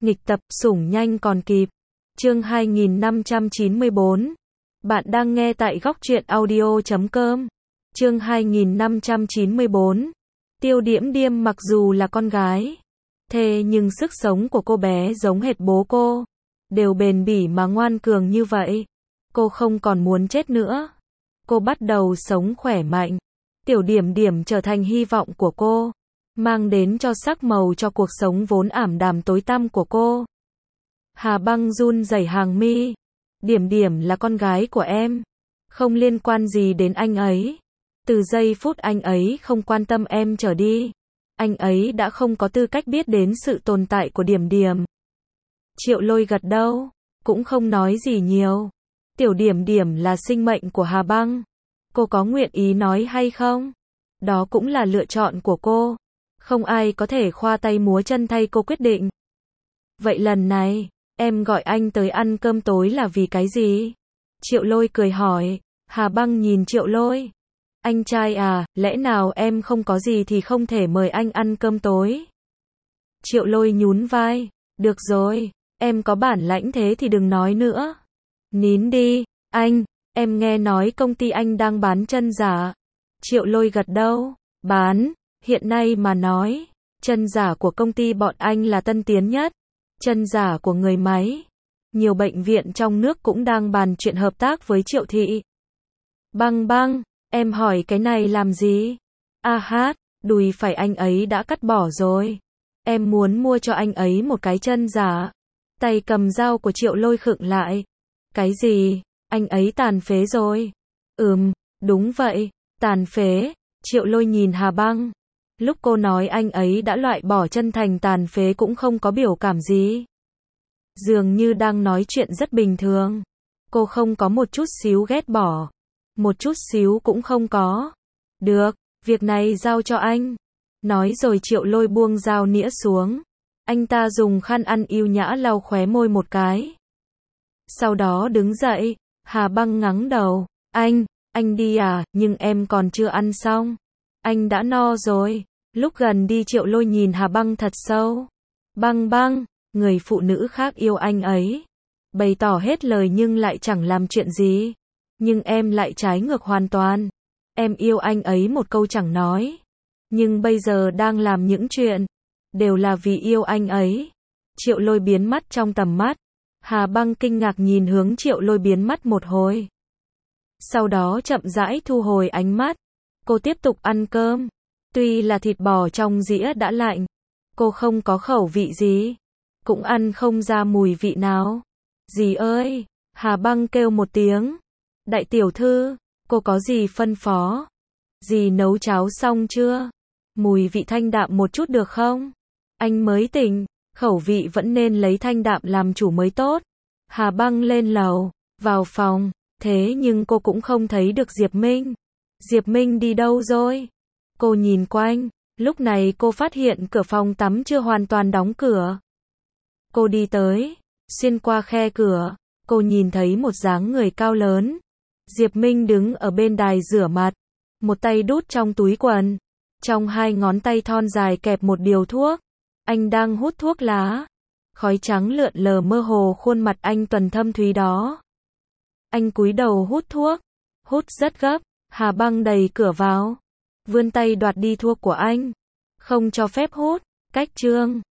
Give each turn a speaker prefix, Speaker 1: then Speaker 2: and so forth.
Speaker 1: Nghịch tập, sủng nhanh còn kịp. Chương 2594. Bạn đang nghe tại góc truyện audio.com. Chương 2594. Tiêu Điễm Điềm mặc dù là con gái, thế nhưng sức sống của cô bé giống hệt bố cô, đều bền bỉ mà ngoan cường như vậy. Cô không còn muốn chết nữa. Cô bắt đầu sống khỏe mạnh. Tiểu Điểm Điểm trở thành hy vọng của cô, mang đến cho sắc màu cho cuộc sống vốn ảm đạm tối tăm của cô. Hà Băng run rẩy hàng mi. Điểm Điểm là con gái của em, không liên quan gì đến anh ấy. Từ giây phút anh ấy không quan tâm em trở đi, anh ấy đã không có tư cách biết đến sự tồn tại của Điểm Điểm. Triệu Lôi gật đầu, cũng không nói gì nhiều. Tiểu Điểm Điểm là sinh mệnh của Hà Băng. Cô có nguyện ý nói hay không? Đó cũng là lựa chọn của cô. Không ai có thể khoa tay múa chân thay cô quyết định. Vậy lần này, em gọi anh tới ăn cơm tối là vì cái gì? Triệu Lôi cười hỏi. Hà Băng nhìn Triệu Lôi. Anh trai à, lẽ nào em không có gì thì không thể mời anh ăn cơm tối? Triệu Lôi nhún vai. Được rồi, em có bản lãnh thế thì đừng nói nữa. Nín đi, anh, em nghe nói công ty anh đang bán chân giả. Triệu Lôi gật đầu. Bán, hiện nay mà nói, chân giả của công ty bọn anh là tân tiến nhất. Chân giả của người máy. Nhiều bệnh viện trong nước cũng đang bàn chuyện hợp tác với Triệu thị. Băng Băng, em hỏi cái này làm gì? A hát, đùi phải anh ấy đã cắt bỏ rồi. Em muốn mua cho anh ấy một cái chân giả. Tay cầm dao của Triệu Lôi khựng lại. Cái gì? Anh ấy tàn phế rồi. Đúng vậy, tàn phế. Triệu Lôi nhìn Hà Băng. Lúc cô nói anh ấy đã loại bỏ chân thành tàn phế cũng không có biểu cảm gì. Dường như đang nói chuyện rất bình thường. Cô không có một chút xíu ghét bỏ. Một chút xíu cũng không có. Được, việc này giao cho anh. Nói rồi Triệu Lôi buông dao nĩa xuống. Anh ta dùng khăn ăn yêu nhã lau khóe môi một cái. Sau đó đứng dậy. Hà Băng ngắng đầu. Anh đi à, nhưng em còn chưa ăn xong. Anh đã no rồi. Lúc gần đi Triệu Lôi nhìn Hà Băng thật sâu. Băng Băng, người phụ nữ khác yêu anh ấy. Bày tỏ hết lời nhưng lại chẳng làm chuyện gì. Nhưng em lại trái ngược hoàn toàn. Em yêu anh ấy một câu chẳng nói. Nhưng bây giờ đang làm những chuyện, đều là vì yêu anh ấy. Triệu Lôi biến mất trong tầm mắt. Hà Băng kinh ngạc nhìn hướng Triệu Lôi biến mất một hồi. Sau đó chậm rãi thu hồi ánh mắt. Cô tiếp tục ăn cơm. Tuy là thịt bò trong dĩa đã lạnh, cô không có khẩu vị gì, cũng ăn không ra mùi vị nào. Dì ơi! Hà Băng kêu một tiếng. Đại tiểu thư, cô có gì phân phó? Dì nấu cháo xong chưa? Mùi vị thanh đạm một chút được không? Anh mới tỉnh, khẩu vị vẫn nên lấy thanh đạm làm chủ mới tốt. Hà Băng lên lầu, vào phòng, thế nhưng cô cũng không thấy được Diệp Minh. Diệp Minh đi đâu rồi? Cô nhìn quanh, lúc này cô phát hiện cửa phòng tắm chưa hoàn toàn đóng cửa. Cô đi tới, xuyên qua khe cửa, cô nhìn thấy một dáng người cao lớn. Diệp Minh đứng ở bên đài rửa mặt, một tay đút trong túi quần, trong hai ngón tay thon dài kẹp một điều thuốc. Anh đang hút thuốc lá. Khói trắng lượn lờ mơ hồ khuôn mặt anh tuần thâm thúy đó. Anh cúi đầu hút thuốc, hút rất gấp. Hà Băng đẩy cửa vào, vươn tay đoạt đi thuốc của anh. Không cho phép hút. Cách chương